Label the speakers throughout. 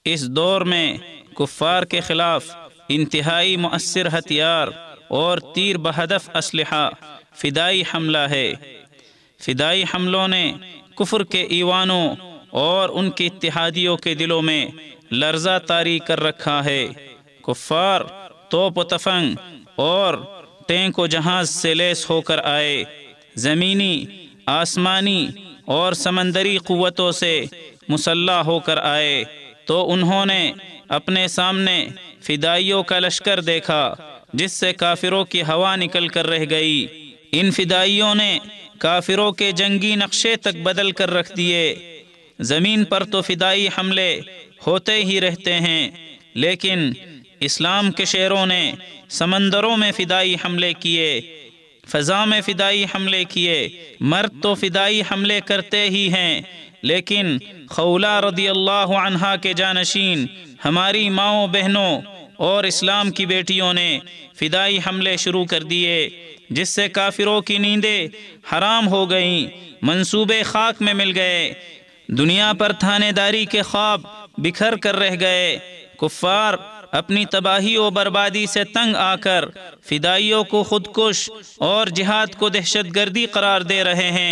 Speaker 1: اس دور میں کفار کے خلاف انتہائی مؤثر ہتھیار اور تیر بہدف اسلحہ فدائی حملہ ہے۔ فدائی حملوں نے کفر کے ایوانوں اور ان کے اتحادیوں کے دلوں میں لرزہ طاری کر رکھا ہے۔ کفار توپ و تفنگ اور ٹینک و جہاز سے لیس ہو کر آئے، زمینی، آسمانی اور سمندری قوتوں سے مسلح ہو کر آئے، تو انہوں نے اپنے سامنے فدائیوں کا لشکر دیکھا جس سے کافروں کی ہوا نکل کر رہ گئی۔ ان فدائیوں نے کافروں کے جنگی نقشے تک بدل کر رکھ دیے۔ زمین پر تو فدائی حملے ہوتے ہی رہتے ہیں، لیکن اسلام کے شیروں نے سمندروں میں فدائی حملے کیے، فضا میں فدائی حملے کیے۔ مرد تو فدائی حملے کرتے ہی ہیں، لیکن خولہ رضی اللہ عنہا کے جانشین ہماری ماؤں بہنوں اور اسلام کی بیٹیوں نے فدائی حملے شروع کر دیے، جس سے کافروں کی نیندیں حرام ہو گئیں، منصوبے خاک میں مل گئے، دنیا پر تھانے داری کے خواب بکھر کر رہ گئے۔ کفار اپنی تباہی و بربادی سے تنگ آ کر فدائیوں کو خودکش اور جہاد کو دہشت گردی قرار دے رہے ہیں۔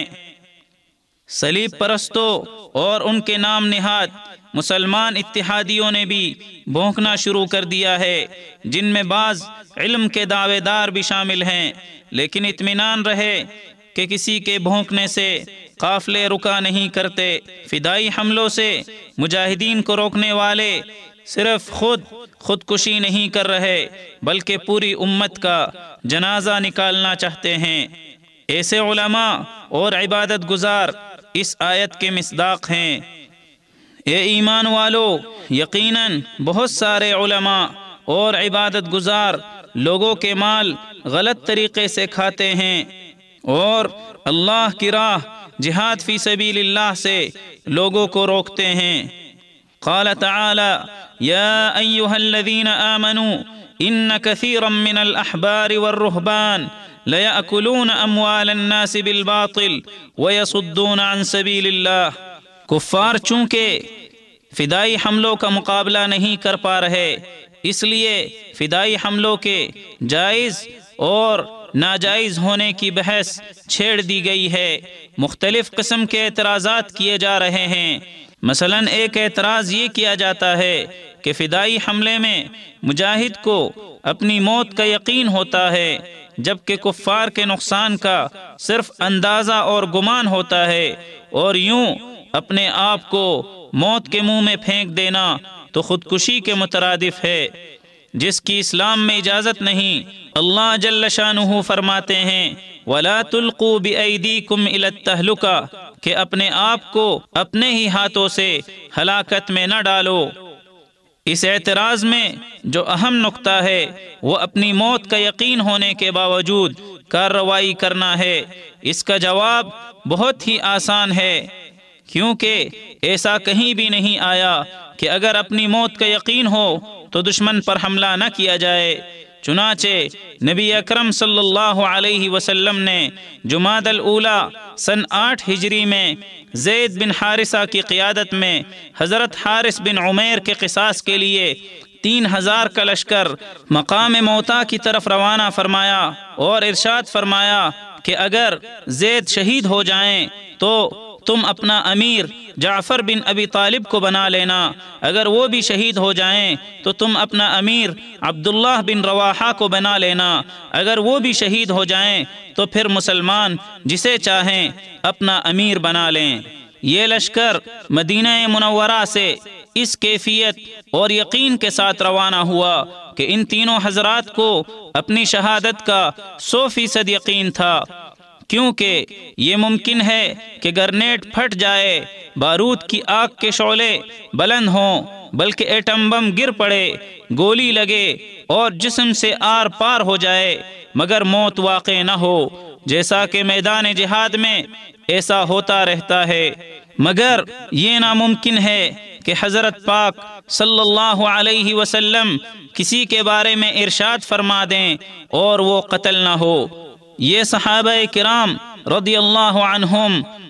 Speaker 1: صلیب پرستوں اور ان کے نام نہاد مسلمان اتحادیوں نے بھی بھونکنا شروع کر دیا ہے، جن میں بعض علم کے دعوے دار بھی شامل ہیں، لیکن اطمینان رہے کہ کسی کے بھونکنے سے قافلے رکا نہیں کرتے۔ فدائی حملوں سے مجاہدین کو روکنے والے صرف خودکشی نہیں کر رہے، بلکہ پوری امت کا جنازہ نکالنا چاہتے ہیں۔ ایسے علماء اور عبادت گزار اس آیت کے مصداق ہیں۔ اے ایمان والو، یقیناً بہت سارے علماء اور عبادت گزار لوگوں کے مال غلط طریقے سے کھاتے ہیں اور اللہ کی راہ جہاد فی سبیل اللہ سے لوگوں کو روکتے ہیں۔ قال تعالی یا ایھا الذین آمنوا ان کثیرا من الاحبار والرہبان لیأکلون اموال الناس بالباطل ویصدون عن سبیل اللہ۔ کفار چونکہ فدائی حملوں کا مقابلہ نہیں کر پا رہے، اس لیے فدائی حملوں کے جائز اور ناجائز ہونے کی بحث چھیڑ دی گئی ہے۔ مختلف قسم کے اعتراضات کیے جا رہے ہیں۔ مثلا ایک اعتراض یہ کیا جاتا ہے کہ فدائی حملے میں مجاہد کو اپنی موت کا یقین ہوتا ہے، جبکہ کفار کے نقصان کا صرف اندازہ اور گمان ہوتا ہے، اور یوں اپنے آپ کو موت کے منہ میں پھینک دینا تو خودکشی کے مترادف ہے، جس کی اسلام میں اجازت نہیں۔ اللہ جل شانہ فرماتے ہیں وَلَا تُلْقُوا بِأَيْدِيكُمْ إِلَى التَّهْلُكَةِ کہ اپنے آپ کو اپنے ہی ہاتھوں سے ہلاکت میں نہ ڈالو۔ اس اعتراض میں جو اہم نقطہ ہے وہ اپنی موت کا یقین ہونے کے باوجود کارروائی کرنا ہے۔ اس کا جواب بہت ہی آسان ہے، کیونکہ ایسا کہیں بھی نہیں آیا کہ اگر اپنی موت کا یقین ہو تو دشمن پر حملہ نہ کیا جائے۔ چنانچہ نبی اکرم صلی اللہ علیہ وسلم نے جمادی الاولیٰ سن 8 ہجری میں زید بن حارثہ کی قیادت میں حضرت حارث بن عمیر کے قصاص کے لیے 3000 کا لشکر مقام موتا کی طرف روانہ فرمایا اور ارشاد فرمایا کہ اگر زید شہید ہو جائیں تو تم اپنا امیر جعفر بن ابی طالب کو بنا لینا، اگر وہ بھی شہید ہو جائیں تو تم اپنا امیر عبداللہ بن رواحہ کو بنا لینا، اگر وہ بھی شہید ہو جائیں تو پھر مسلمان جسے چاہیں اپنا امیر بنا لیں۔ یہ لشکر مدینہ منورہ سے اس کیفیت اور یقین کے ساتھ روانہ ہوا کہ ان تینوں حضرات کو اپنی شہادت کا 100% یقین تھا، کیونکہ یہ ممکن ہے کہ گرنیڈ پھٹ جائے، بارود کی آگ کے شعلے بلند ہوں، بلکہ ایٹم بم گر پڑے، گولی لگے اور جسم سے آر پار ہو جائے، مگر موت واقع نہ ہو، جیسا کہ میدان جہاد میں ایسا ہوتا رہتا ہے۔ مگر یہ ناممکن ہے کہ حضرت پاک صلی اللہ علیہ وسلم کسی کے بارے میں ارشاد فرما دیں اور وہ قتل نہ ہو۔ یہ صحابہ کرام رضی اللہ عنہم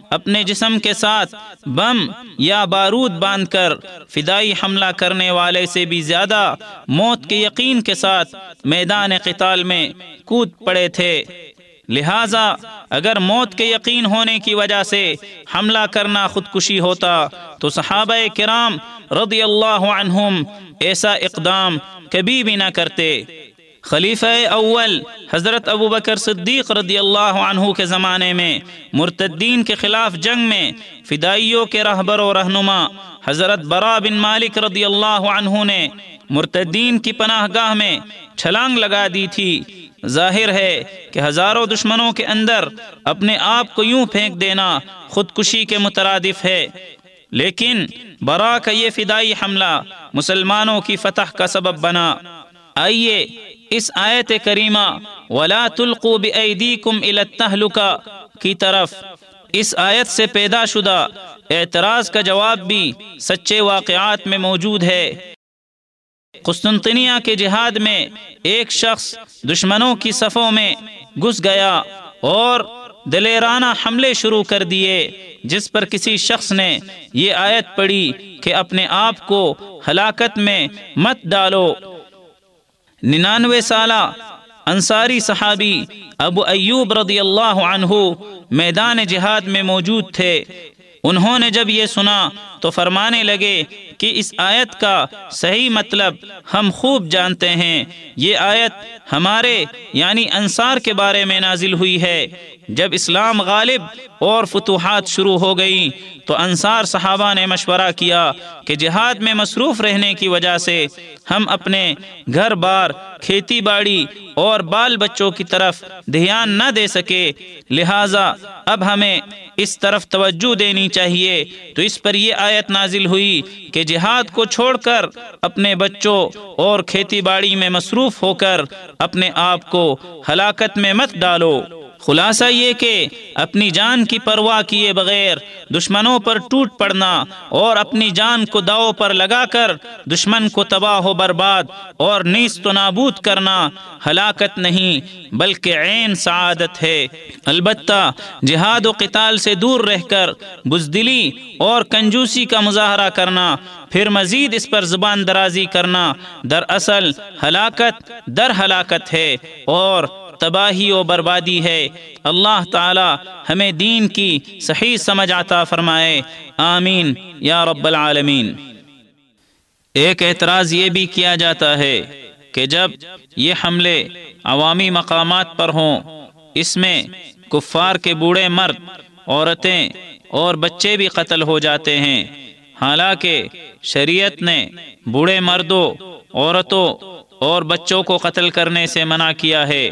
Speaker 1: اپنے جسم کے ساتھ بم یا بارود باندھ کر فدائی حملہ کرنے والے سے بھی زیادہ موت کے یقین کے ساتھ میدان قتال میں کود پڑے تھے۔ لہذا اگر موت کے یقین ہونے کی وجہ سے حملہ کرنا خودکشی ہوتا تو صحابہ کرام رضی اللہ عنہم ایسا اقدام کبھی بھی نہ کرتے۔ خلیفہ اول حضرت ابو بکر صدیق رضی اللہ عنہ کے زمانے میں مرتدین کے خلاف جنگ میں فدائیوں کے رہبر و رہنما حضرت برا بن مالک رضی اللہ عنہ نے مرتدین کی پناہ گاہ میں چھلانگ لگا دی تھی۔ ظاہر ہے کہ ہزاروں دشمنوں کے اندر اپنے آپ کو یوں پھینک دینا خودکشی کے مترادف ہے، لیکن برا کا یہ فدائی حملہ مسلمانوں کی فتح کا سبب بنا۔ آئیے اس آیت کریمہ وَلَا تُلْقُوا بِأَيْدِيكُمْ إِلَى التَّهْلُكَةِ کی طرف اس آیت سے پیدا شدہ اعتراض کا جواب بھی سچے واقعات میں موجود ہے۔ قسطنطنیہ کے جہاد میں ایک شخص دشمنوں کی صفوں میں گھس گیا اور دلیرانہ حملے شروع کر دیے، جس پر کسی شخص نے یہ آیت پڑھی کہ اپنے آپ کو ہلاکت میں مت ڈالو۔ 99 سالہ انصاری صحابی ابو ایوب رضی اللہ عنہ میدان جہاد میں موجود تھے۔ انہوں نے جب یہ سنا تو فرمانے لگے کہ اس آیت کا صحیح مطلب ہم خوب جانتے ہیں، یہ آیت ہمارے یعنی انصار کے بارے میں نازل ہوئی ہے۔ جب اسلام غالب اور فتوحات شروع ہو گئیں تو انصار صحابہ نے مشورہ کیا کہ جہاد میں مصروف رہنے کی وجہ سے ہم اپنے گھر بار، کھیتی باڑی اور بال بچوں کی طرف دھیان نہ دے سکے، لہٰذا اب ہمیں اس طرف توجہ دینی چاہیے۔ تو اس پر یہ آیت نازل ہوئی کہ جہاد کو چھوڑ کر اپنے بچوں اور کھیتی باڑی میں مصروف ہو کر اپنے آپ کو ہلاکت میں مت ڈالو۔ خلاصہ یہ کہ اپنی جان کی پرواہ کیے بغیر دشمنوں پر ٹوٹ پڑنا اور اپنی جان کو داؤ پر لگا کر دشمن کو تباہ و برباد اور نیست و نابود کرنا ہلاکت نہیں بلکہ عین سعادت ہے۔ البتہ جہاد و قتال سے دور رہ کر بزدلی اور کنجوسی کا مظاہرہ کرنا، پھر مزید اس پر زبان درازی کرنا دراصل ہلاکت در ہلاکت ہے اور تباہی و بربادی ہے۔ اللہ تعالی ہمیں دین کی صحیح سمجھ عطا فرمائے، آمین یا رب العالمین۔ ایک اعتراض یہ بھی کیا جاتا ہے کہ جب یہ حملے عوامی مقامات پر ہوں، اس میں کفار کے بوڑھے مرد، عورتیں اور بچے بھی قتل ہو جاتے ہیں، حالانکہ شریعت نے بوڑھے مردوں، عورتوں اور بچوں کو قتل کرنے سے منع کیا ہے۔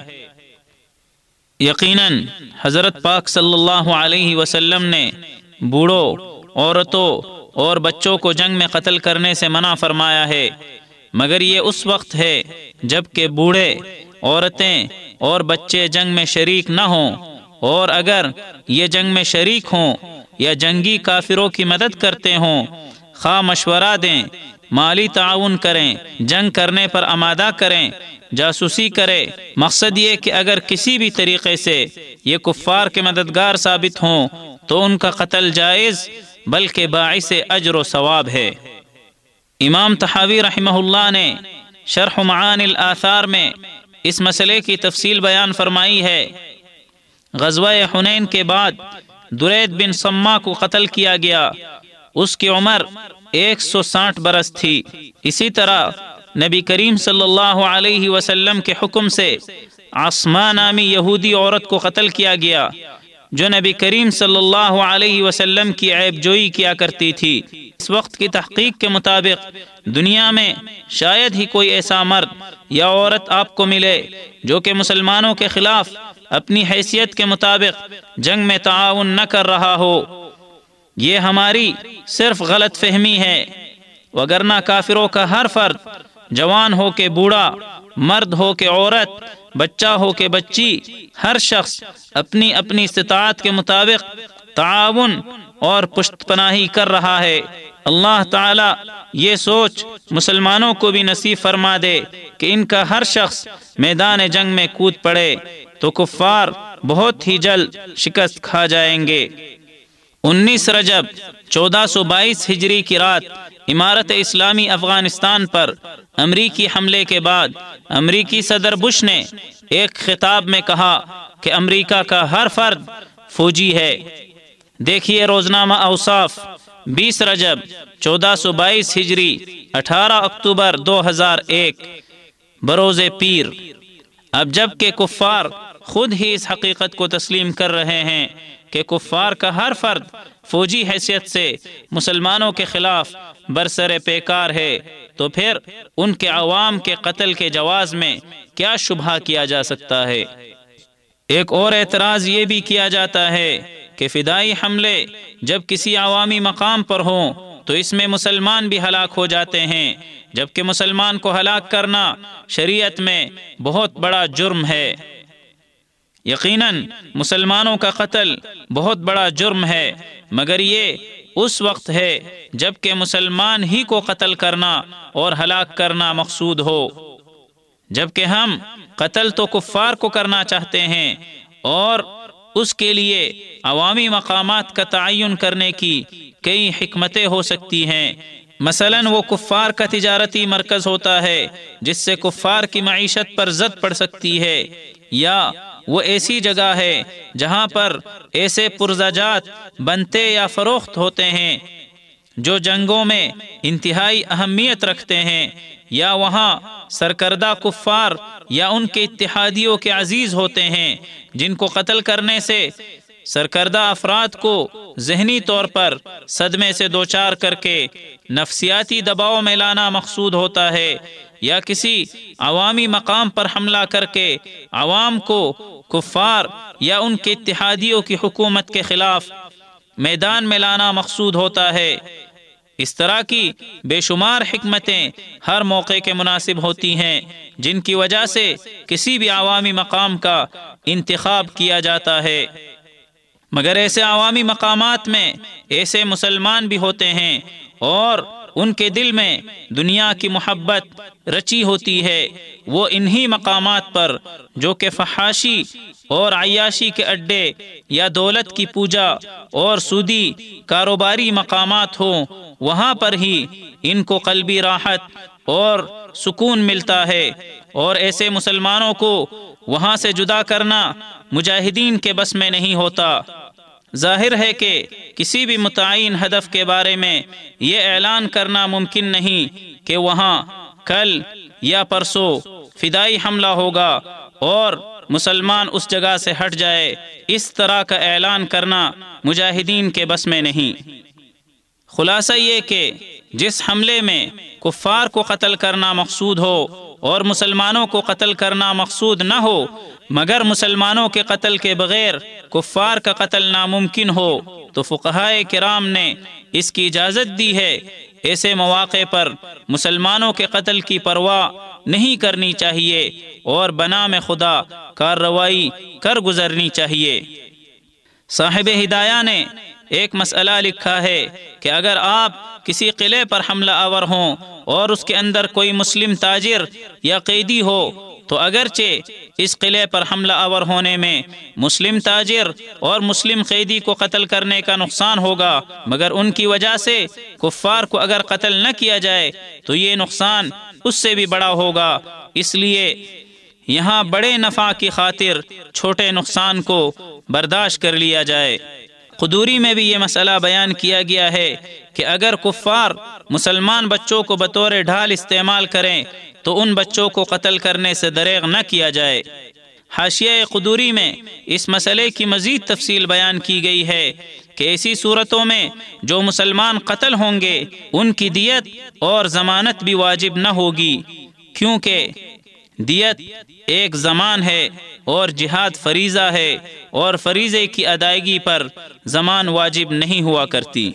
Speaker 1: یقیناً حضرت پاک صلی اللہ علیہ وسلم نے بوڑھوں، عورتوں اور بچوں کو جنگ میں قتل کرنے سے منع فرمایا ہے، مگر یہ اس وقت ہے جب کہ بوڑھے، عورتیں اور بچے جنگ میں شریک نہ ہوں، اور اگر یہ جنگ میں شریک ہوں یا جنگی کافروں کی مدد کرتے ہوں، خواہ مشورہ دیں، مالی تعاون کریں، جنگ کرنے پر آمادہ کریں، جاسوسی کرے، مقصد یہ کہ اگر کسی بھی طریقے سے یہ کفار کے مددگار ثابت ہوں تو ان کا قتل جائز بلکہ باعث اجر و ثواب ہے۔ امام طحاوی رحمہ اللہ نے شرح معانی الآثار میں اس مسئلے کی تفصیل بیان فرمائی ہے۔ غزوہ حنین کے بعد درید بن سما کو قتل کیا گیا، اس کی عمر 160 برس تھی۔ اسی طرح نبی کریم صلی اللہ علیہ وسلم کے حکم سے عصمہ نامی یہودی عورت کو قتل کیا گیا، جو نبی کریم صلی اللہ علیہ وسلم کی عیب جوئی کیا کرتی تھی۔ اس وقت کی تحقیق کے مطابق دنیا میں شاید ہی کوئی ایسا مرد یا عورت آپ کو ملے جو کہ مسلمانوں کے خلاف اپنی حیثیت کے مطابق جنگ میں تعاون نہ کر رہا ہو۔ یہ ہماری صرف غلط فہمی ہے، وگرنہ کافروں کا ہر فرد، جوان ہو کے بوڑھا، مرد ہو کے عورت، بچہ ہو کے بچی، ہر شخص اپنی اپنی استطاعت کے مطابق تعاون اور پشت پناہی کر رہا ہے۔ اللہ تعالی یہ سوچ مسلمانوں کو بھی نصیب فرما دے کہ ان کا ہر شخص میدان جنگ میں کود پڑے تو کفار بہت ہی جلد شکست کھا جائیں گے۔ 19 رجب 1422 ہجری کی رات امارت اسلامی افغانستان پر امریکی حملے کے بعد امریکی صدر بش نے ایک خطاب میں کہا کہ امریکہ کا ہر فرد فوجی ہے۔ دیکھیے روزنامہ اوصاف 20 رجب 1422 ہجری 18 اکتوبر 2001 بروز پیر۔ اب جب کہ کفار خود ہی اس حقیقت کو تسلیم کر رہے ہیں کہ کفار کا ہر فرد فوجی حیثیت سے مسلمانوں کے خلاف برسر پیکار ہے، تو پھر ان کے عوام کے قتل کے جواز میں کیا شبہ کیا جا سکتا ہے؟ ایک اور اعتراض یہ بھی کیا جاتا ہے کہ فدائی حملے جب کسی عوامی مقام پر ہوں تو اس میں مسلمان بھی ہلاک ہو جاتے ہیں، جبکہ مسلمان کو ہلاک کرنا شریعت میں بہت بڑا جرم ہے۔ یقیناً مسلمانوں کا قتل بہت بڑا جرم ہے، مگر یہ اس وقت ہے جب کہ مسلمان ہی کو قتل کرنا اور ہلاک کرنا مقصود ہو، جبکہ ہم قتل تو کفار کو کرنا چاہتے ہیں، اور اس کے لیے عوامی مقامات کا تعین کرنے کی کئی حکمتیں ہو سکتی ہیں۔ مثلاً وہ کفار کا تجارتی مرکز ہوتا ہے جس سے کفار کی معیشت پر زد پڑ سکتی ہے، یا وہ ایسی جگہ ہے جہاں پر ایسے پرزاجات بنتے یا فروخت ہوتے ہیں جو جنگوں میں انتہائی اہمیت رکھتے ہیں، یا وہاں سرکردہ کفار یا ان کے اتحادیوں کے عزیز ہوتے ہیں جن کو قتل کرنے سے سرکردہ افراد کو ذہنی طور پر صدمے سے دوچار کر کے نفسیاتی دباؤ میں لانا مقصود ہوتا ہے، یا کسی عوامی مقام پر حملہ کر کے عوام کو کفار یا ان کے اتحادیوں کی حکومت کے خلاف میدان میں لانا مقصود ہوتا ہے۔ اس طرح کی بے شمار حکمتیں ہر موقع کے مناسب ہوتی ہیں جن کی وجہ سے کسی بھی عوامی مقام کا انتخاب کیا جاتا ہے، مگر ایسے عوامی مقامات میں ایسے مسلمان بھی ہوتے ہیں اور ان کے دل میں دنیا کی محبت رچی ہوتی ہے۔ وہ انہی مقامات پر جو کہ فحاشی اور عیاشی کے اڈے یا دولت کی پوجا اور سودی کاروباری مقامات ہوں، وہاں پر ہی ان کو قلبی راحت اور سکون ملتا ہے، اور ایسے مسلمانوں کو وہاں سے جدا کرنا مجاہدین کے بس میں نہیں ہوتا۔ ظاہر ہے کہ کسی بھی متعین ہدف کے بارے میں یہ اعلان کرنا ممکن نہیں کہ وہاں کل یا پرسوں فدائی حملہ ہوگا اور مسلمان اس جگہ سے ہٹ جائے۔ اس طرح کا اعلان کرنا مجاہدین کے بس میں نہیں۔ خلاصہ یہ کہ جس حملے میں کفار کو قتل کرنا مقصود ہو اور مسلمانوں کو قتل کرنا مقصود نہ ہو، مگر مسلمانوں کے قتل کے بغیر کفار کا قتل ناممکن ہو، تو فقہائے کرام نے اس کی اجازت دی ہے۔ ایسے مواقع پر مسلمانوں کے قتل کی پرواہ نہیں کرنی چاہیے اور بنام خدا کارروائی کر گزرنی چاہیے۔ صاحب ہدایہ نے ایک مسئلہ لکھا ہے کہ اگر آپ کسی قلعے پر حملہ آور ہوں اور اس کے اندر کوئی مسلم تاجر یا قیدی ہو، تو اگرچہ اس قلعے پر حملہ آور ہونے میں مسلم تاجر اور مسلم قیدی کو قتل کرنے کا نقصان ہوگا، مگر ان کی وجہ سے کفار کو اگر قتل نہ کیا جائے تو یہ نقصان اس سے بھی بڑا ہوگا۔ اس لیے یہاں بڑے نفع کی خاطر چھوٹے نقصان کو برداشت کر لیا جائے۔ قدوری میں بھی یہ مسئلہ بیان کیا گیا ہے کہ اگر کفار مسلمان بچوں کو بطور ڈھال استعمال کریں تو ان بچوں کو قتل کرنے سے دریغ نہ کیا جائے۔ حاشیہ قدوری میں اس مسئلے کی مزید تفصیل بیان کی گئی ہے کہ ایسی صورتوں میں جو مسلمان قتل ہوں گے ان کی دیت اور ضمانت بھی واجب نہ ہوگی، کیونکہ دیت ایک ضمان ہے اور جہاد فریضہ ہے، اور فریضے کی ادائیگی پر ضمان واجب نہیں ہوا کرتی۔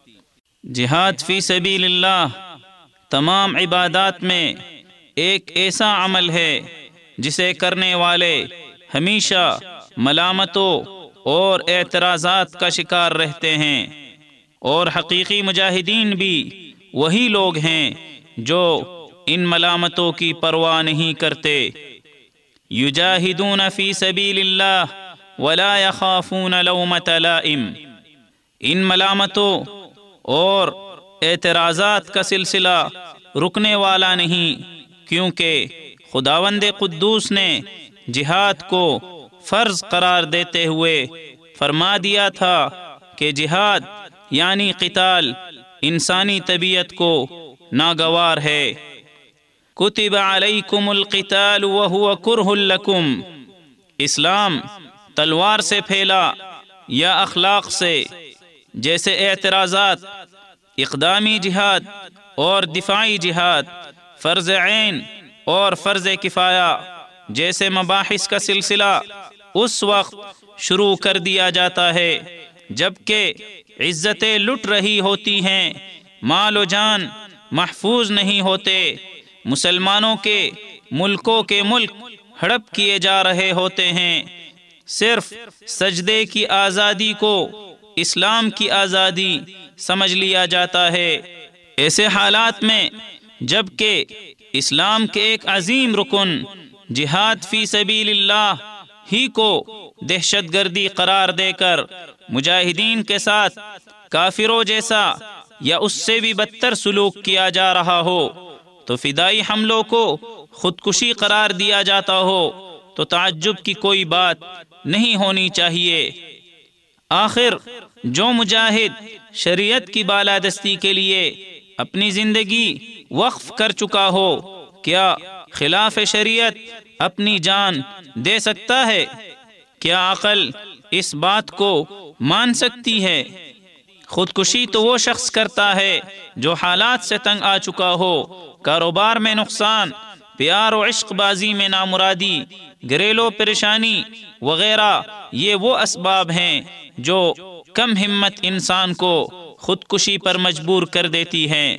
Speaker 1: جہاد فی سبیل اللہ تمام عبادات میں ایک ایسا عمل ہے جسے کرنے والے ہمیشہ ملامتوں اور اعتراضات کا شکار رہتے ہیں، اور حقیقی مجاہدین بھی وہی لوگ ہیں جو ان ملامتوں کی پرواہ نہیں کرتے۔ یجاہدون فی سبیل اللہ ولا یخافون لومۃ لائم۔ ان ملامتوں اور اعتراضات کا سلسلہ رکنے والا نہیں، کیونکہ خداوند قدوس نے جہاد کو فرض قرار دیتے ہوئے فرما دیا تھا کہ جہاد یعنی قتال انسانی طبیعت کو ناگوار ہے۔ کتب علیکم القتال وہو کرہ لکم، اسلام تلوار سے پھیلا یا اخلاق سے، جیسے اعتراضات، اقدامی جہاد اور دفاعی جہاد، فرض عین اور فرض کفایہ جیسے مباحث کا سلسلہ اس وقت شروع کر دیا جاتا ہے جبکہ عزتیں لٹ رہی ہوتی ہیں، مال و جان محفوظ نہیں ہوتے، مسلمانوں کے ملکوں کے ملک ہڑپ کیے جا رہے ہوتے ہیں۔ صرف سجدے کی آزادی کو اسلام کی آزادی سمجھ لیا جاتا ہے۔ ایسے حالات میں جبکہ اسلام کے ایک عظیم رکن جہاد فی سبیل اللہ ہی کو دہشت گردی قرار دے کر مجاہدین کے ساتھ کافروں جیسا یا اس سے بھی بدتر سلوک کیا جا رہا ہو، تو فدائی حملوں کو خودکشی قرار دیا جاتا ہو تو تعجب کی کوئی بات نہیں ہونی چاہیے۔ آخر جو مجاہد شریعت کی بالادستی کے لیے اپنی زندگی وقف کر چکا ہو، کیا خلاف شریعت اپنی جان دے سکتا ہے؟ کیا عقل اس بات کو مان سکتی ہے؟ خودکشی تو وہ شخص کرتا ہے جو حالات سے تنگ آ چکا ہو، کاروبار میں نقصان، پیار و عشق بازی میں نامرادی، گھریلو پریشانی وغیرہ، یہ وہ اسباب ہیں جو کم ہمت انسان کو خودکشی پر مجبور کر دیتی ہیں۔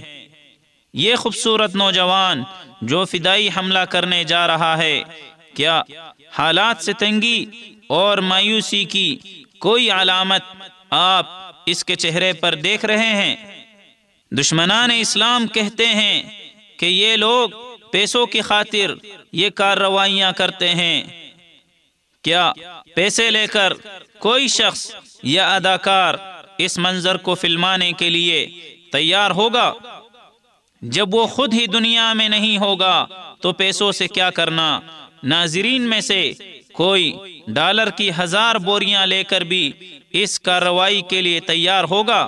Speaker 1: یہ خوبصورت نوجوان جو فدائی حملہ کرنے جا رہا ہے، کیا حالات سے تنگی اور مایوسی کی کوئی علامت آپ اس کے چہرے پر دیکھ رہے ہیں؟ دشمنان اسلام کہتے ہیں کہ یہ لوگ پیسوں کی خاطر یہ کارروائیاں کرتے ہیں۔ کیا پیسے لے کر کوئی شخص یا اداکار اس منظر کو فلمانے کے لیے تیار ہوگا؟ جب وہ خود ہی دنیا میں نہیں ہوگا تو پیسوں سے کیا کرنا؟ ناظرین میں سے کوئی ڈالر کی 1000 بوریاں لے کر بھی اس کارروائی کے لیے تیار ہوگا؟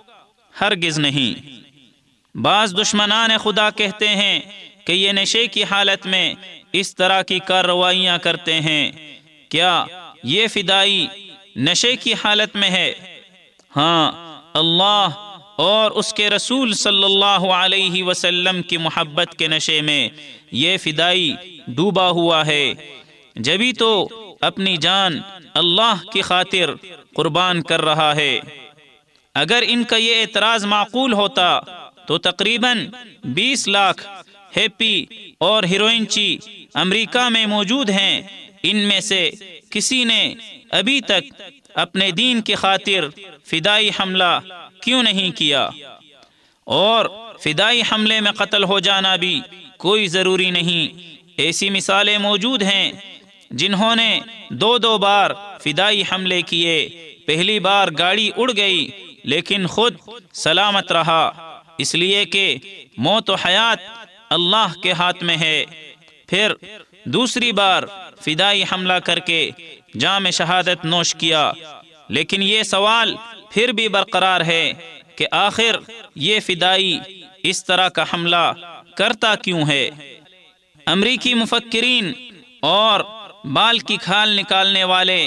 Speaker 1: ہرگز نہیں۔ بعض دشمنان خدا کہتے ہیں کہ یہ نشے کی حالت میں اس طرح کی کارروائیاں کرتے ہیں۔ کیا یہ فدائی نشے کی حالت میں ہے؟ ہاں، اللہ اور اس کے رسول صلی اللہ علیہ وسلم کی محبت کے نشے میں یہ فدائی ڈوبا ہوا ہے، جبھی تو اپنی جان اللہ کی خاطر قربان کر رہا ہے۔ اگر ان کا یہ اعتراض معقول ہوتا تو تقریباً 20 لاکھ ہیپی اور ہیروئنچی امریکہ میں موجود ہیں، ان میں سے کسی نے ابھی تک اپنے دین کی خاطر فدائی حملہ کیوں نہیں کیا؟ اور فدائی حملے میں قتل ہو جانا بھی کوئی ضروری نہیں۔ ایسی مثالیں موجود ہیں جنہوں نے 2 بار فدائی حملے کیے۔ پہلی بار گاڑی اڑ گئی لیکن خود سلامت رہا، اس لیے کہ موت و حیات اللہ کے ہاتھ میں ہے۔ پھر دوسری بار فدائی حملہ کر کے جام شہادت نوش کیا، لیکن یہ سوال پھر بھی برقرار ہے کہ آخر یہ فدائی اس طرح کا حملہ کرتا کیوں ہے؟ امریکی مفکرین اور بال کی کھال نکالنے والے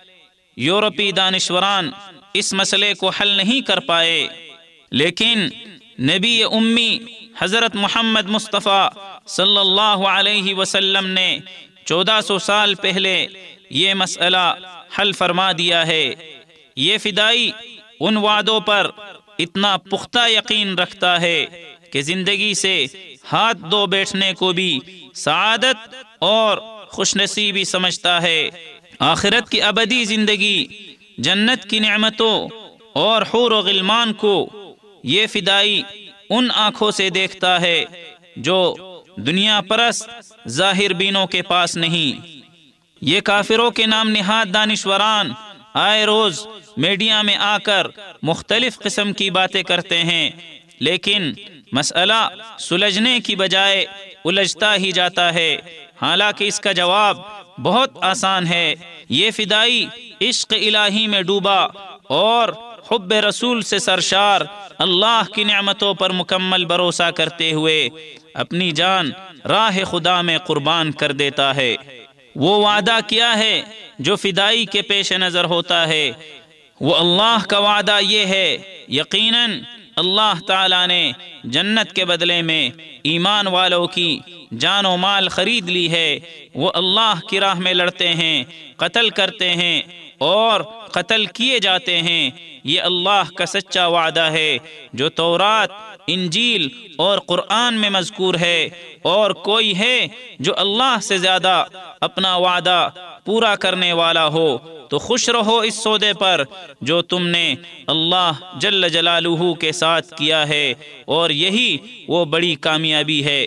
Speaker 1: یورپی دانشوران اس مسئلے کو حل نہیں کر پائے، لیکن نبی امی حضرت محمد مصطفیٰ صلی اللہ علیہ وسلم نے 1400 سال پہلے یہ مسئلہ حل فرما دیا ہے۔ یہ فدائی ان وعدوں پر اتنا پختہ یقین رکھتا ہے کہ زندگی سے ہاتھ دھو بیٹھنے کو بھی سعادت اور خوش نصیبی سمجھتا ہے۔ آخرت کی ابدی زندگی، جنت کی نعمتوں اور حور و غلمان کو یہ فدائی ان آنکھوں سے دیکھتا ہے جو دنیا پرست ظاہر بینوں کے پاس نہیں۔ یہ کافروں کے نام نہاد دانشوران آئے روز میڈیا میں آ کر مختلف قسم کی باتیں کرتے ہیں، لیکن مسئلہ سلجھنے کی بجائے الجھتا ہی جاتا ہے، حالانکہ اس کا جواب بہت آسان ہے۔ یہ فدائی عشق الہی میں ڈوبا اور حب رسول سے سرشار، اللہ کی نعمتوں پر مکمل بھروسہ کرتے ہوئے اپنی جان راہ خدا میں قربان کر دیتا ہے۔ وہ وعدہ کیا ہے جو فدائی کے پیش نظر ہوتا ہے؟ وہ اللہ کا وعدہ یہ ہے، یقیناً اللہ تعالیٰ نے جنت کے بدلے میں ایمان والوں کی جان و مال خرید لی ہے۔ وہ اللہ کی راہ میں لڑتے ہیں، قتل کرتے ہیں اور قتل کیے جاتے ہیں۔ یہ اللہ کا سچا وعدہ ہے جو تورات، انجیل اور قرآن میں مذکور ہے۔ اور کوئی ہے جو اللہ سے زیادہ اپنا وعدہ پورا کرنے والا ہو؟ تو خوش رہو اس سودے پر جو تم نے اللہ جل جلالہ کے ساتھ کیا ہے، اور یہی وہ بڑی کامیابی ہے۔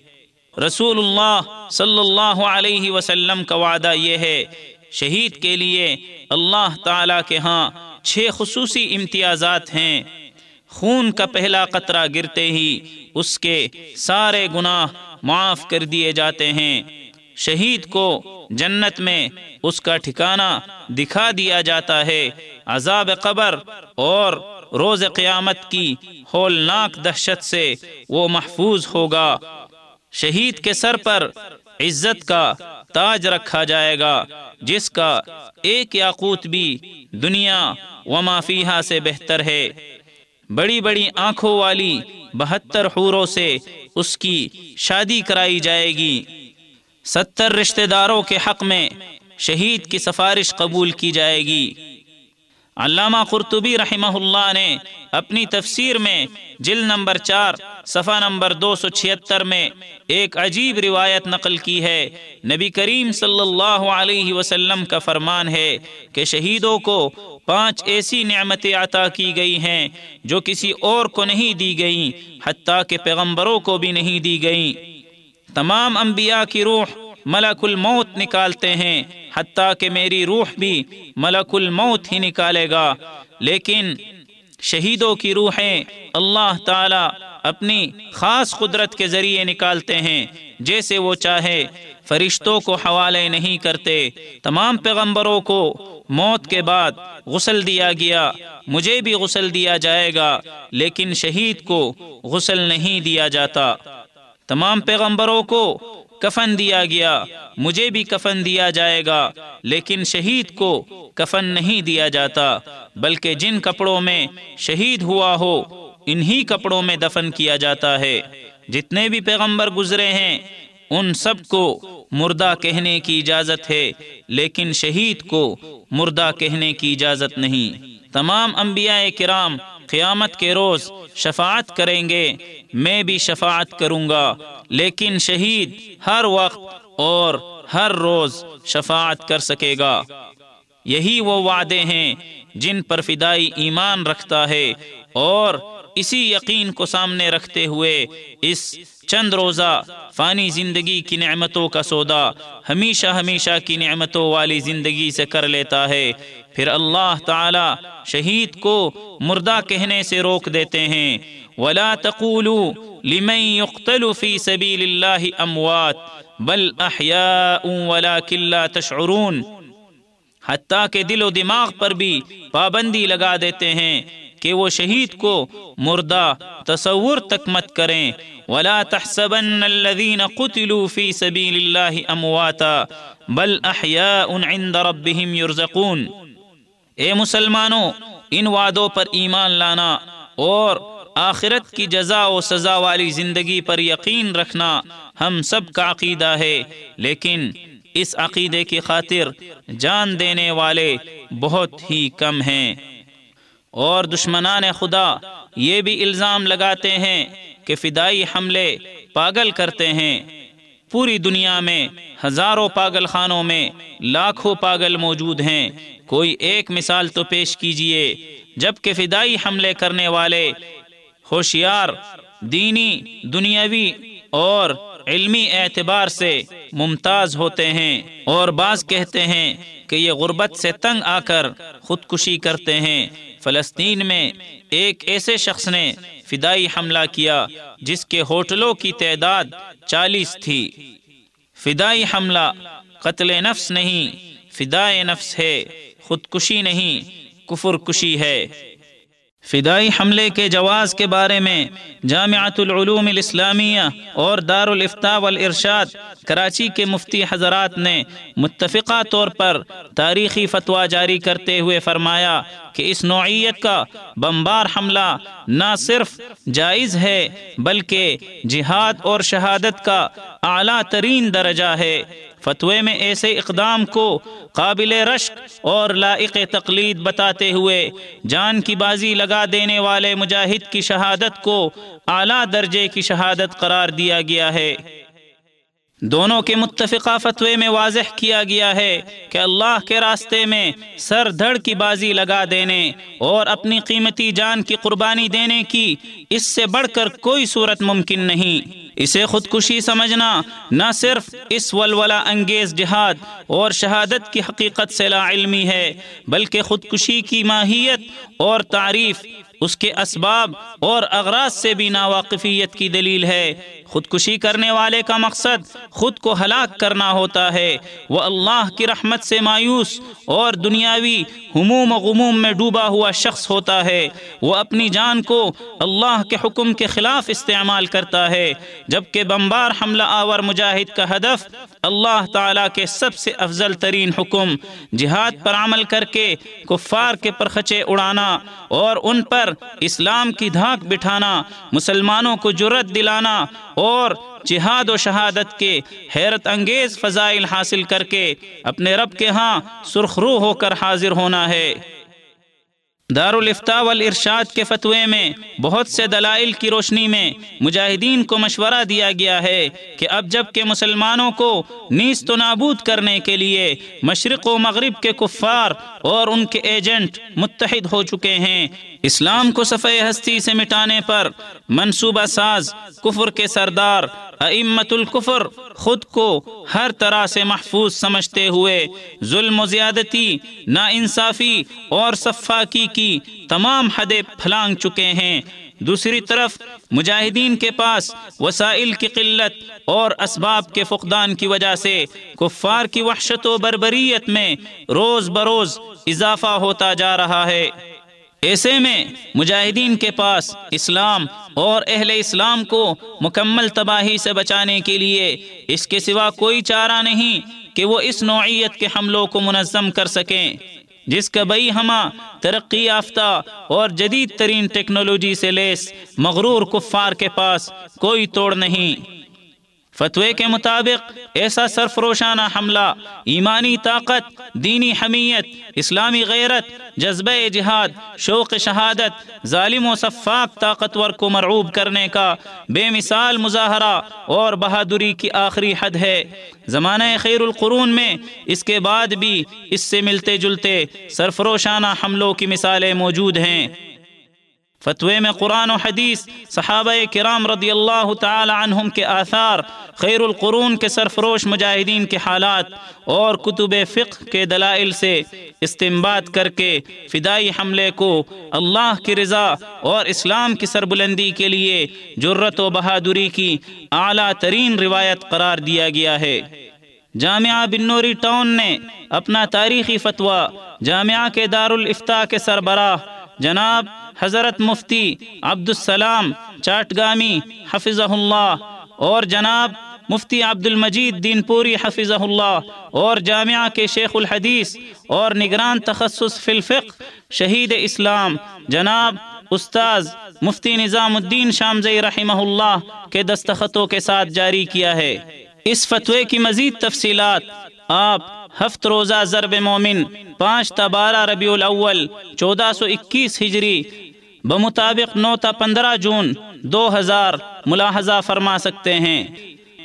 Speaker 1: رسول اللہ صلی اللہ علیہ وسلم کا وعدہ یہ ہے، شہید کے لیے اللہ تعالیٰ کے ہاں 6 خصوصی امتیازات ہیں۔ خون کا پہلا قطرہ گرتے ہی اس کے سارے گناہ معاف کر دیے جاتے ہیں۔ شہید کو جنت میں اس کا ٹھکانہ دکھا دیا جاتا ہے۔ عذاب قبر اور روز قیامت کی ہولناک دہشت سے وہ محفوظ ہوگا۔ شہید کے سر پر عزت کا تاج رکھا جائے گا، جس کا ایک یاقوت بھی دنیا وما فیہا سے بہتر ہے۔ بڑی بڑی آنکھوں والی 72 حوروں سے اس کی شادی کرائی جائے گی۔ 70 رشتہ داروں کے حق میں شہید کی سفارش قبول کی جائے گی۔ علامہ قرطبی رحمہ اللہ نے اپنی تفسیر میں جلد نمبر 4 صفحہ نمبر 276 میں ایک عجیب روایت نقل کی ہے۔ نبی کریم صلی اللہ علیہ وسلم کا فرمان ہے کہ شہیدوں کو 5 ایسی نعمتیں عطا کی گئی ہیں جو کسی اور کو نہیں دی گئیں، حتیٰ کہ پیغمبروں کو بھی نہیں دی گئیں۔ تمام انبیاء کی روح ملک الموت نکالتے ہیں، حتیٰ کہ میری روح بھی ملک الموت ہی نکالے گا، لیکن شہیدوں کی روحیں اللہ تعالی اپنی خاص قدرت کے ذریعے نکالتے ہیں، جیسے وہ چاہے، فرشتوں کو حوالے نہیں کرتے۔ تمام پیغمبروں کو موت کے بعد غسل دیا گیا، مجھے بھی غسل دیا جائے گا، لیکن شہید کو غسل نہیں دیا جاتا۔ تمام پیغمبروں کو کفن دیا گیا، مجھے بھی کفن دیا جائے گا، لیکن شہید کو کفن نہیں دیا جاتا، بلکہ جن کپڑوں میں شہید ہوا ہو انہی کپڑوں میں دفن کیا جاتا ہے۔ جتنے بھی پیغمبر گزرے ہیں ان سب کو مردہ کہنے کی اجازت ہے، لیکن شہید کو مردہ کہنے کی اجازت نہیں۔ تمام انبیاء کرام قیامت کے روز شفاعت کریں گے، میں بھی شفاعت کروں گا، لیکن شہید ہر وقت اور ہر روز شفاعت کر سکے گا۔ یہی وہ وعدے ہیں جن پر فدائی ایمان رکھتا ہے، اور اسی یقین کو سامنے رکھتے ہوئے اس چند روزہ فانی زندگی کی نعمتوں کا سودا ہمیشہ ہمیشہ کی نعمتوں والی زندگی سے کر لیتا ہے۔ پھر اللہ تعالی شہید کو مردہ کہنے سے روک دیتے ہیں۔ وَلَا تَقُولُوا لِمَن يُقْتَلُ فِي سَبِيلِ اللَّهِ أَمْوَاتٌ بَلْ أَحْيَاءٌ وَلَكِن لَّا تَشْعُرُونَ، حتیٰ کہ دل و دماغ پر بھی پابندی لگا دیتے ہیں کہ وہ شہید کو مردہ تصور تک مت کریں۔ وَلَا تَحْسَبَنَّ الَّذِينَ قُتِلُوا فِي سَبِيلِ اللَّهِ أَمْوَاتًا بَلْ أَحْيَاءٌ عِندَ رَبِّهِمْ يُرْزَقُونَ۔ اے مسلمانوں، ان وعدوں پر ایمان لانا اور آخرت کی جزا و سزا والی زندگی پر یقین رکھنا ہم سب کا عقیدہ ہے، لیکن اس عقیدے کی خاطر جان دینے والے بہت ہی کم ہیں۔ اور دشمنان خدا یہ بھی الزام لگاتے ہیں کہ فدائی حملے پاگل کرتے ہیں۔ پوری دنیا میں ہزاروں پاگل خانوں میں لاکھوں پاگل موجود ہیں، کوئی ایک مثال تو پیش کیجئے جبکہ فدائی حملے کرنے والے ہوشیار، دینی، دنیاوی اور علمی اعتبار سے ممتاز ہوتے ہیں۔ اور بعض کہتے ہیں کہ یہ غربت سے تنگ آ کر خودکشی کرتے ہیں۔ فلسطین میں ایک ایسے شخص نے فدائی حملہ کیا جس کے ہوٹلوں کی تعداد 40 تھی۔ فدائی حملہ قتل نفس نہیں، فدائے نفس ہے، خودکشی نہیں، کفر کشی ہے۔ فدائی حملے کے جواز کے بارے میں جامعۃ العلوم الاسلامیہ اور دارالافتاء والارشاد کراچی کے مفتی حضرات نے متفقہ طور پر تاریخی فتویٰ جاری کرتے ہوئے فرمایا کہ اس نوعیت کا بمبار حملہ نہ صرف جائز ہے بلکہ جہاد اور شہادت کا اعلیٰ ترین درجہ ہے۔ فتوے میں ایسے اقدام کو قابل رشک اور لائق تقلید بتاتے ہوئے جان کی بازی لگا دینے والے مجاہد کی شہادت کو اعلیٰ درجے کی شہادت قرار دیا گیا ہے۔ دونوں کے متفقہ فتوے میں واضح کیا گیا ہے کہ اللہ کے راستے میں سر دھڑ کی بازی لگا دینے اور اپنی قیمتی جان کی قربانی دینے کی اس سے بڑھ کر کوئی صورت ممکن نہیں۔ اسے خودکشی سمجھنا نہ صرف اس ولولہ انگیز جہاد اور شہادت کی حقیقت سے لا علمی ہے بلکہ خودکشی کی ماہیت اور تعریف، اس کے اسباب اور اغراض سے بھی ناواقفیت کی دلیل ہے۔ خودکشی کرنے والے کا مقصد خود کو ہلاک کرنا ہوتا ہے۔ وہ اللہ کی رحمت سے مایوس اور دنیاوی ہموم و غموم میں ڈوبا ہوا شخص ہوتا ہے۔ وہ اپنی جان کو اللہ کے حکم کے خلاف استعمال کرتا ہے، جبکہ بمبار حملہ آور مجاہد کا ہدف اللہ تعالیٰ کے سب سے افضل ترین حکم جہاد پر عمل کر کے کفار کے پرخچے اڑانا اور ان پر اسلام کی دھاک بٹھانا، مسلمانوں کو جرأت دلانا اور جہاد و شہادت کے حیرت انگیز فضائل حاصل کر کے اپنے رب کے ہاں سرخ رو ہو کر حاضر ہونا ہے۔ دارالافتاء والارشاد کے فتوے میں بہت سے دلائل کی روشنی میں مجاہدین کو مشورہ دیا گیا ہے کہ اب جب کہ مسلمانوں کو نیست و نابود کرنے کے لیے مشرق و مغرب کے کفار اور ان کے ایجنٹ متحد ہو چکے ہیں، اسلام کو صفحہ ہستی سے مٹانے پر منصوبہ ساز کفر کے سردار ائمۃ الکفر خود کو ہر طرح سے محفوظ سمجھتے ہوئے ظلم و زیادتی، ناانصافی اور سفاکی کی تمام حدیں پھلانگ چکے ہیں۔ دوسری طرف مجاہدین کے پاس وسائل کی قلت اور اسباب کے فقدان کی وجہ سے کفار کی وحشت و بربریت میں روز بروز اضافہ ہوتا جا رہا ہے۔ ایسے میں مجاہدین کے پاس اسلام اور اہل اسلام کو مکمل تباہی سے بچانے کے لیے اس کے سوا کوئی چارہ نہیں کہ وہ اس نوعیت کے حملوں کو منظم کر سکیں جس کا بئی ہمہ ترقی یافتہ اور جدید ترین ٹیکنالوجی سے لیس مغرور کفار کے پاس کوئی توڑ نہیں۔ فتوے کے مطابق ایسا سرفروشانہ حملہ ایمانی طاقت، دینی حمیت، اسلامی غیرت، جذبہ جہاد، شوق شہادت، ظالم و سفاک طاقتور کو مرعوب کرنے کا بے مثال مظاہرہ اور بہادری کی آخری حد ہے۔ زمانہ خیر القرون میں اس کے بعد بھی اس سے ملتے جلتے سرفروشانہ حملوں کی مثالیں موجود ہیں۔ فتوے میں قرآن و حدیث، صحابہ کرام رضی اللہ تعالی عنہم کے آثار، خیر القرون کے سرفروش مجاہدین کے حالات اور کتب فقہ کے دلائل سے استنباط کر کے فدائی حملے کو اللہ کی رضا اور اسلام کی سربلندی کے لیے جرأت و بہادری کی اعلیٰ ترین روایت قرار دیا گیا ہے۔ جامعہ بن نوری ٹاؤن نے اپنا تاریخی فتویٰ جامعہ کے دارالافتاء کے سربراہ جناب حضرت مفتی عبدالسلام چاٹگامی حفظہ اللہ اور جناب مفتی عبد المجید دین پوری حفظہ اللہ اور جامعہ کے شیخ الحدیث اور نگران تخصص فی الفقہ شہید اسلام جناب استاذ مفتی نظام الدین شامزئی رحمہ اللہ کے دستخطوں کے ساتھ جاری کیا ہے۔ اس فتوے کی مزید تفصیلات آپ 7 روزہ ضرب مومن 5 تا 12 ربیع الاول 1421 ہجری بمطابق 9 تا 15 جون 2000 ملاحظہ فرما سکتے ہیں۔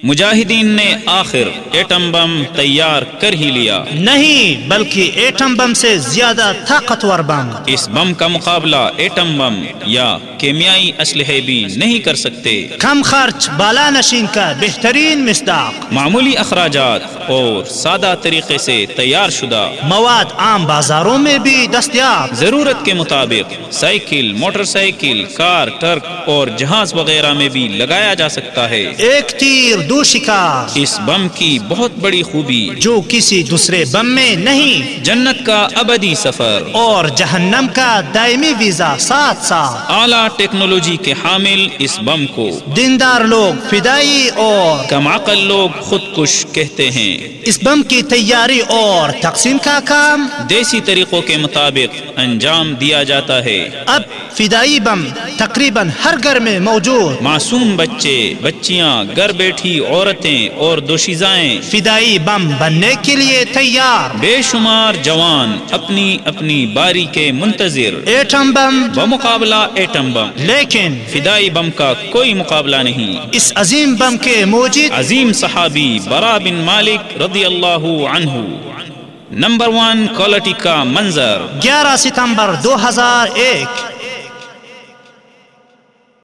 Speaker 1: مجاہدین نے آخر ایٹم بم تیار کر ہی لیا،
Speaker 2: نہیں بلکہ ایٹم بم سے زیادہ طاقتور بم۔
Speaker 1: اس بم کا مقابلہ ایٹم بم یا کیمیائی اسلحے بھی نہیں کر سکتے۔
Speaker 2: کم خرچ بالا نشین کا بہترین مصداق،
Speaker 1: معمولی اخراجات اور سادہ طریقے سے تیار شدہ
Speaker 2: مواد عام بازاروں میں بھی دستیاب۔
Speaker 1: ضرورت کے مطابق cycle, motor cycle, car, truck اور جہاز وغیرہ میں بھی لگایا جا سکتا ہے۔
Speaker 2: ایک تیر دو شکار،
Speaker 1: اس بم کی بہت بڑی خوبی
Speaker 2: جو کسی دوسرے بم میں نہیں،
Speaker 1: جنت کا ابدی سفر
Speaker 2: اور جہنم کا دائمی ویزا ساتھ ساتھ۔
Speaker 1: اعلیٰ ٹیکنالوجی کے حامل اس بم کو
Speaker 2: دیندار لوگ فدائی اور
Speaker 1: کم عقل لوگ خودکش کہتے ہیں۔
Speaker 2: اس بم کی تیاری اور تقسیم کا کام
Speaker 1: دیسی طریقوں کے مطابق انجام دیا جاتا ہے۔
Speaker 2: اب فدائی بم تقریباً ہر گھر میں موجود۔
Speaker 1: معصوم بچے، بچیاں، گھر بیٹھی عورتیں اور دوشیزائیں،
Speaker 2: فدائی بم بننے کے لیے تیار۔
Speaker 1: بے شمار جوان اپنی اپنی باری کے منتظر۔
Speaker 2: ایٹم بم،
Speaker 1: بمقابلہ ایٹم بم،
Speaker 2: لیکن
Speaker 1: فدائی بم کا کوئی مقابلہ نہیں۔
Speaker 2: اس عظیم بم کے موجد
Speaker 1: عظیم صحابی برا بن مالک رضی اللہ عنہ، نمبر 1 کوالٹی کا منظر،
Speaker 2: 11 ستمبر 2001